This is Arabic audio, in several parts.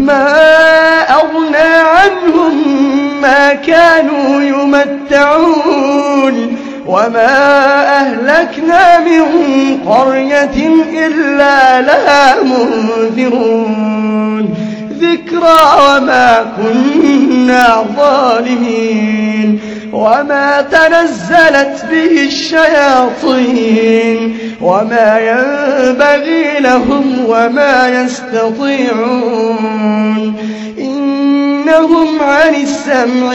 ما أغنى عنهم ما كانوا يمتعون وما أهلكنا من قرية إلا لها منذرون ذكرى وما كنا ظالمين وما تنزلت به الشياطين وما ينبغي لهم وما يستطيعون إنهم عن السمع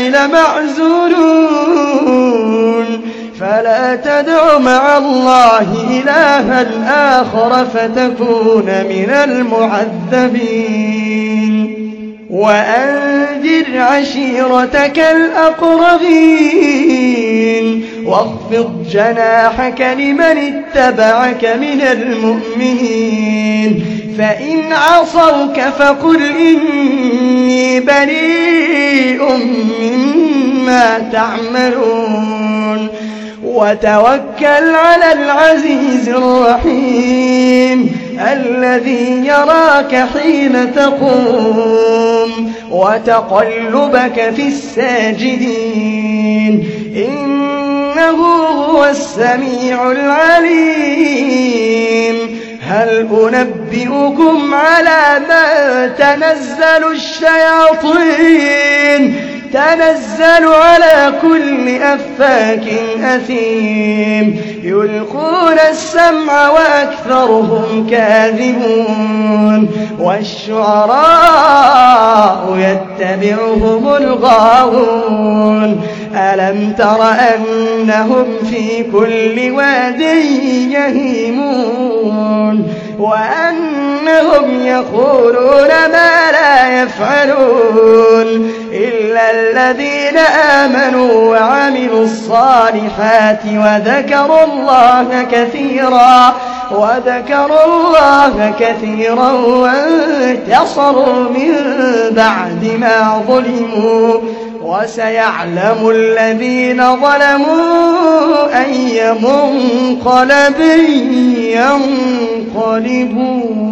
لمعزولون فلا تدع مع الله إلها آخر فتكون من المعذبين وأنذر عشيرتك الأقربين واخفض جناحك لمن اتبعك من المؤمنين فإن عصوك فقل إني بريء مما تعملون وتوكل على العزيز الرحيم الذي يراك حين تقوم وتقلبك في الساجدين إنه هو السميع العليم هل أنبئكم على من تنزل الشياطين تنزل على كل أفاك أثيم يلقون السمع وأكثرهم كاذبون والشعراء يتبعهم الغاوون ألم تر أنهم في كل واد يهيمون وأنهم يقولون ما لا يفعلون إلا الذين آمنوا وعملوا الصالحات وذكروا الله كثيرا وانتصروا من بعد ما ظلموا وسيعلم الذين ظلموا أي منقلب ينقلبون